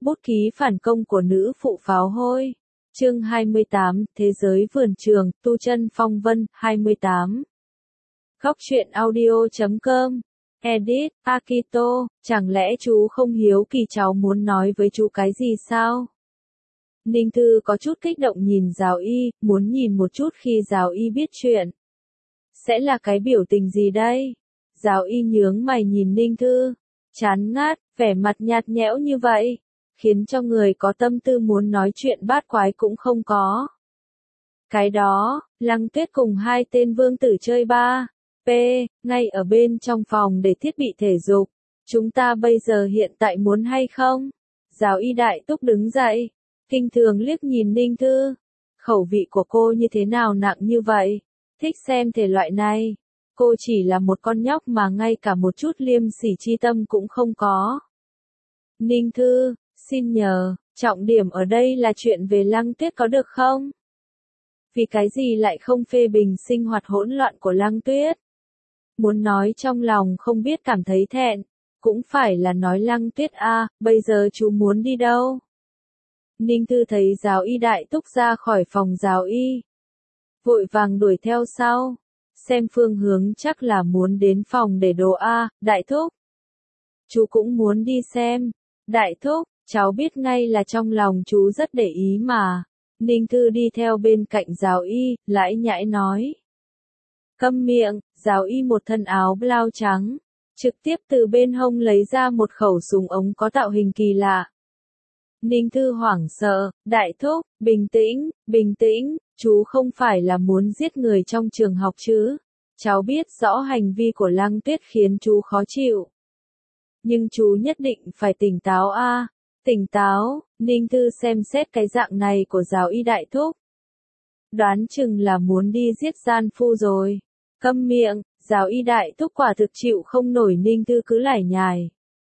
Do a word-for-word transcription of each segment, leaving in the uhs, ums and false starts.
Bút ký phản công của nữ phụ pháo hôi. Chương hai mươi tám, Thế giới vườn trường, tu chân phong vân, hai mươi tám. Góc truyện audio chấm com. Edit, Akito, chẳng lẽ chú không hiếu kỳ cháu muốn nói với chú cái gì sao? Ninh Thư có chút kích động nhìn Giáo Y, muốn nhìn một chút khi Giáo Y biết chuyện. Sẽ là cái biểu tình gì đây? Giáo Y nhướng mày nhìn Ninh Thư, chán ngát, vẻ mặt nhạt nhẽo như vậy, khiến cho người có tâm tư muốn nói chuyện bát quái cũng không có. Cái đó, Lăng Tuyết cùng hai tên vương tử chơi ba, p, ngay ở bên trong phòng để thiết bị thể dục. Chúng ta bây giờ hiện tại muốn hay không? Giáo Y đại túc đứng dậy, kinh thường liếc nhìn Ninh Thư. Khẩu vị của cô như thế nào nặng như vậy? Thích xem thể loại này. Cô chỉ là một con nhóc mà ngay cả một chút liêm sỉ chi tâm cũng không có. Ninh Thư, xin nhờ, trọng điểm ở đây là chuyện về Lăng Tuyết có được không? Vì cái gì lại không phê bình sinh hoạt hỗn loạn của Lăng Tuyết? Muốn nói trong lòng không biết cảm thấy thẹn, cũng phải là nói Lăng Tuyết a, bây giờ chú muốn đi đâu? Ninh Thư thấy Giáo Y đại túc ra khỏi phòng Giáo Y, vội vàng đuổi theo sau, xem phương hướng chắc là muốn đến phòng để đồ a, đại thúc. Chú cũng muốn đi xem, đại thúc, cháu biết ngay là trong lòng chú rất để ý mà. Ninh Thư đi theo bên cạnh Giáo Y, lải nhải nói. Câm miệng, Giáo Y một thân áo blau trắng, trực tiếp từ bên hông lấy ra một khẩu súng ống có tạo hình kỳ lạ. Ninh Thư hoảng sợ, đại thúc, bình tĩnh, bình tĩnh, chú không phải là muốn giết người trong trường học chứ. Cháu biết rõ hành vi của Lăng Tuyết khiến chú khó chịu. Nhưng chú nhất định phải tỉnh táo a, tỉnh táo. Ninh Thư xem xét cái dạng này của Giáo Y đại thúc, đoán chừng là muốn đi giết gian phu rồi. Câm miệng, Giáo Y đại thúc quả thực chịu không nổi Ninh Thư cứ lải nhải.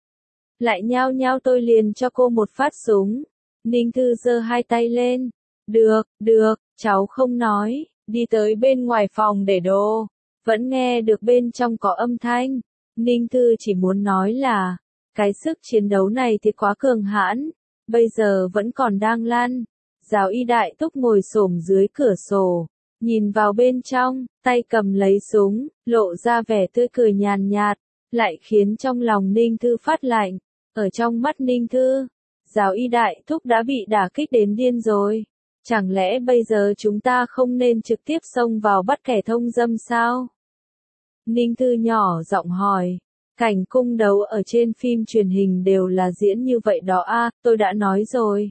Lại nhao nhao tôi liền cho cô một phát súng. Ninh Thư giơ hai tay lên. Được, được, cháu không nói, đi tới bên ngoài phòng để đồ. Vẫn nghe được bên trong có âm thanh. Ninh Thư chỉ muốn nói là, cái sức chiến đấu này thì quá cường hãn, bây giờ vẫn còn đang lăn. Giáo Y đại túc ngồi xổm dưới cửa sổ, nhìn vào bên trong, tay cầm lấy súng, lộ ra vẻ tươi cười nhàn nhạt, lại khiến trong lòng Ninh Thư phát lạnh. Ở trong mắt Ninh Thư, Giáo Y đại thúc đã bị đả kích đến điên rồi. Chẳng lẽ bây giờ chúng ta không nên trực tiếp xông vào bắt kẻ thông dâm sao? Ninh Thư nhỏ giọng hỏi. Cảnh cung đấu ở trên phim truyền hình đều là diễn như vậy đó a, à, tôi đã nói rồi.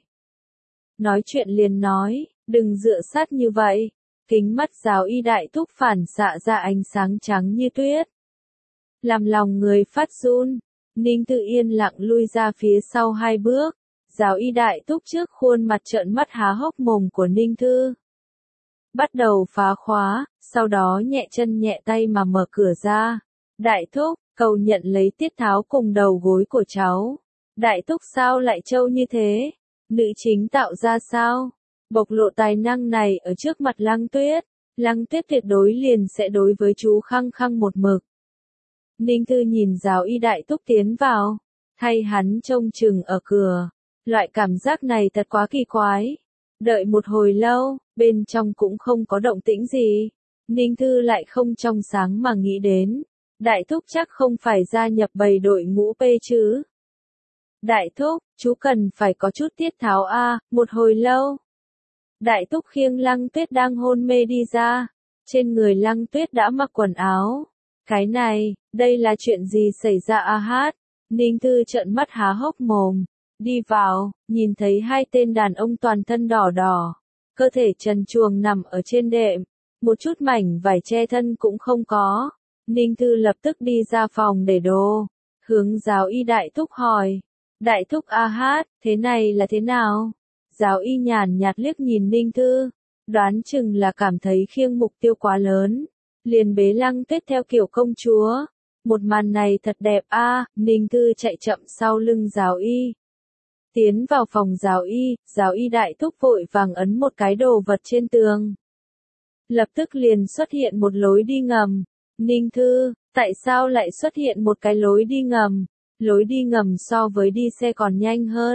Nói chuyện liền nói, đừng dựa sát như vậy. Kính mắt Giáo Y đại thúc phản xạ ra ánh sáng trắng như tuyết, làm lòng người phát run. Ninh Thư yên lặng lui ra phía sau hai bước. Giáo Y đại thúc trước khuôn mặt trợn mắt há hốc mồm của Ninh Thư, bắt đầu phá khóa, sau đó nhẹ chân nhẹ tay mà mở cửa ra. Đại thúc, cầu nhận lấy tiết tháo cùng đầu gối của cháu. Đại thúc sao lại trâu như thế? Nữ chính tạo ra sao? Bộc lộ tài năng này ở trước mặt Lăng Tuyết. Lăng Tuyết tuyệt đối liền sẽ đối với chú khăng khăng một mực. Ninh Thư nhìn Giáo Y đại thúc tiến vào, thay hắn trông chừng ở cửa. Loại cảm giác này thật quá kỳ quái. Đợi một hồi lâu, bên trong cũng không có động tĩnh gì. Ninh Thư lại không trong sáng mà nghĩ đến. Đại thúc chắc không phải gia nhập bầy đội ngũ P chứ. Đại thúc, chú cần phải có chút tiết tháo a, à, một hồi lâu. Đại thúc khiêng Lăng Tuyết đang hôn mê đi ra. Trên người Lăng Tuyết đã mặc quần áo. Cái này, đây là chuyện gì xảy ra a hát? Ninh Thư trợn mắt há hốc mồm. Đi vào, nhìn thấy hai tên đàn ông toàn thân đỏ đỏ, cơ thể trần truồng nằm ở trên đệm, một chút mảnh vải che thân cũng không có. Ninh Thư lập tức đi ra phòng để đồ, hướng Giáo Y đại thúc hỏi. Đại thúc a hát, thế này là thế nào? Giáo Y nhàn nhạt liếc nhìn Ninh Thư, đoán chừng là cảm thấy khiêng mục tiêu quá lớn, liền bế Lăng Tuyết theo kiểu công chúa. Một màn này thật đẹp a, à. Ninh Thư chạy chậm sau lưng Giáo Y, tiến vào phòng Giáo Y. Giáo Y đại thúc vội vàng ấn một cái đồ vật trên tường, lập tức liền xuất hiện một lối đi ngầm. Ninh Thư, tại sao lại xuất hiện một cái lối đi ngầm? Lối đi ngầm so với đi xe còn nhanh hơn.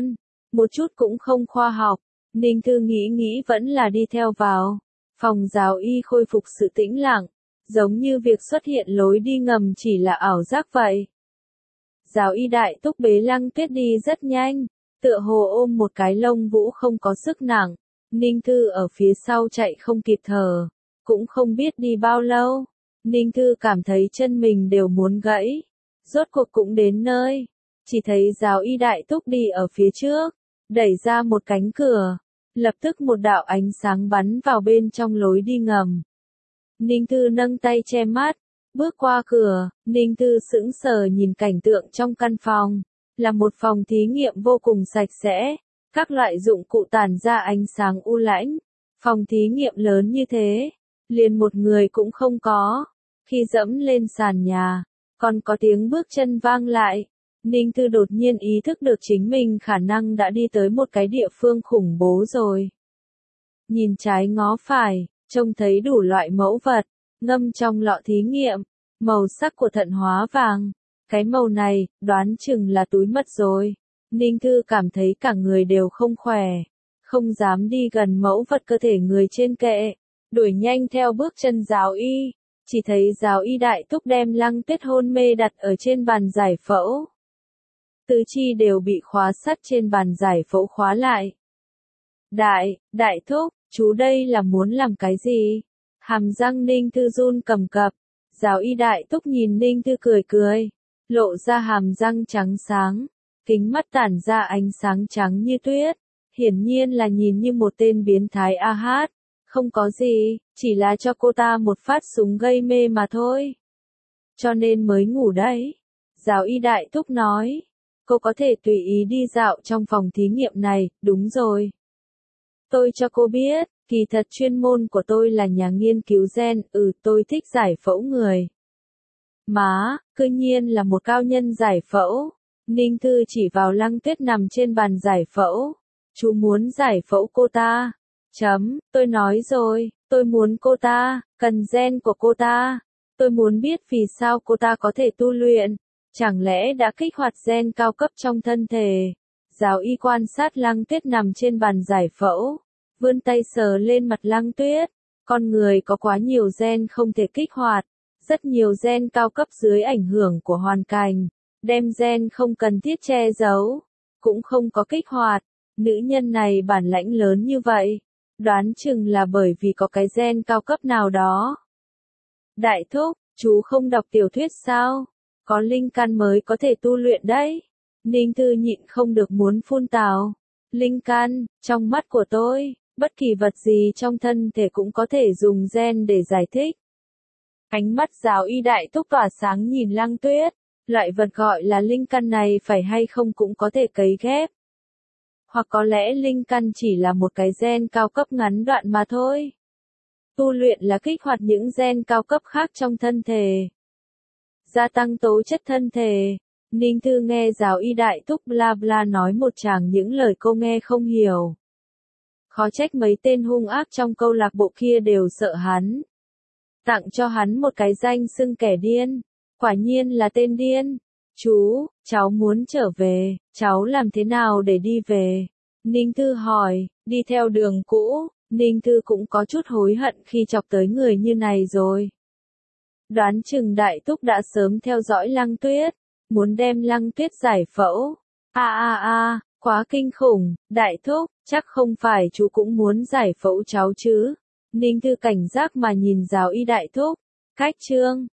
một chút cũng không khoa học. Ninh Thư nghĩ nghĩ vẫn là đi theo vào. Phòng giáo y khôi phục sự tĩnh lặng, giống như việc xuất hiện lối đi ngầm chỉ là ảo giác vậy. Giáo y đại túc bế Lăng Tuyết đi rất nhanh, tựa hồ ôm một cái lông vũ không có sức nặng. Ninh Thư ở phía sau chạy không kịp thở, cũng không biết đi bao lâu. Ninh Thư cảm thấy chân mình đều muốn gãy. Rốt cuộc cũng đến nơi, chỉ thấy giáo y đại túc đi ở phía trước, đẩy ra một cánh cửa, lập tức một đạo ánh sáng bắn vào bên trong lối đi ngầm. Ninh Thư nâng tay che mắt, bước qua cửa. Ninh Thư sững sờ nhìn cảnh tượng trong căn phòng, là một phòng thí nghiệm vô cùng sạch sẽ, các loại dụng cụ tản ra ánh sáng u lãnh. Phòng thí nghiệm lớn như thế, liền một người cũng không có. Khi dẫm lên sàn nhà, còn có tiếng bước chân vang lại. Ninh Thư đột nhiên ý thức được chính mình khả năng đã đi tới một cái địa phương khủng bố rồi. Nhìn trái ngó phải, trông thấy đủ loại mẫu vật, ngâm trong lọ thí nghiệm, màu sắc của thận hóa vàng. Cái màu này, đoán chừng là túi mật rồi. Ninh Thư cảm thấy cả người đều không khỏe, không dám đi gần mẫu vật cơ thể người trên kệ, đuổi nhanh theo bước chân giáo y. Chỉ thấy giáo y đại túc đem Lăng Tuyết hôn mê đặt ở trên bàn giải phẫu. Tứ chi đều bị khóa sắt trên bàn giải phẫu khóa lại. Đại, đại thúc, chú đây là muốn làm cái gì? Hàm răng Ninh Thư run cầm cập. Giáo y đại túc nhìn Ninh Thư cười cười, lộ ra hàm răng trắng sáng, kính mắt tản ra ánh sáng trắng như tuyết. Hiển nhiên là nhìn như một tên biến thái a hát. Không có gì, chỉ là cho cô ta một phát súng gây mê mà thôi. Cho nên mới ngủ đấy. Giáo y đại thúc nói. Cô có thể tùy ý đi dạo trong phòng thí nghiệm này, đúng rồi. Tôi cho cô biết, kỳ thật chuyên môn của tôi là nhà nghiên cứu gen, ừ tôi thích giải phẫu người. Má, cư nhiên là một cao nhân giải phẫu. Ninh Thư chỉ vào Lăng Tuyết nằm trên bàn giải phẫu. Chú muốn giải phẫu cô ta. Chấm, tôi nói rồi, tôi muốn cô ta, cần gen của cô ta. Tôi muốn biết vì sao cô ta có thể tu luyện. Chẳng lẽ đã kích hoạt gen cao cấp trong thân thể? Giáo y quan sát Lăng Tuyết nằm trên bàn giải phẫu, vươn tay sờ lên mặt Lăng Tuyết. Con người có quá nhiều gen không thể kích hoạt, rất nhiều gen cao cấp dưới ảnh hưởng của hoàn cảnh, đem gen không cần thiết che giấu, cũng không có kích hoạt. Nữ nhân này bản lãnh lớn như vậy, đoán chừng là bởi vì có cái gen cao cấp nào đó. Đại thúc, chú không đọc tiểu thuyết sao? Có linh căn mới có thể tu luyện đấy. Ninh Thư nhịn không được muốn phun tào. Linh căn, trong mắt của tôi, bất kỳ vật gì trong thân thể cũng có thể dùng gen để giải thích. Ánh mắt giáo y đại thúc tỏa sáng nhìn Lăng Tuyết. Loại vật gọi là linh căn này phải hay không cũng có thể cấy ghép. Hoặc có lẽ linh căn chỉ là một cái gen cao cấp ngắn đoạn mà thôi. Tu luyện là kích hoạt những gen cao cấp khác trong thân thể. Gia tăng tố chất thân thể. Ninh Thư nghe giáo y đại thúc bla bla nói một tràng những lời cô nghe không hiểu. Khó trách mấy tên hung ác trong câu lạc bộ kia đều sợ hắn. Tặng cho hắn một cái danh xưng kẻ điên. Quả nhiên là tên điên. Chú, cháu muốn trở về, cháu làm thế nào để đi về? Ninh Thư hỏi, đi theo đường cũ. Ninh Thư cũng có chút hối hận khi chọc tới người như này rồi. Đoán chừng đại thúc đã sớm theo dõi Lăng Tuyết, muốn đem Lăng Tuyết giải phẫu. A a a, quá kinh khủng, đại thúc, chắc không phải chú cũng muốn giải phẫu cháu chứ? Ninh Thư cảnh giác mà nhìn giáo y đại thúc. Cách chương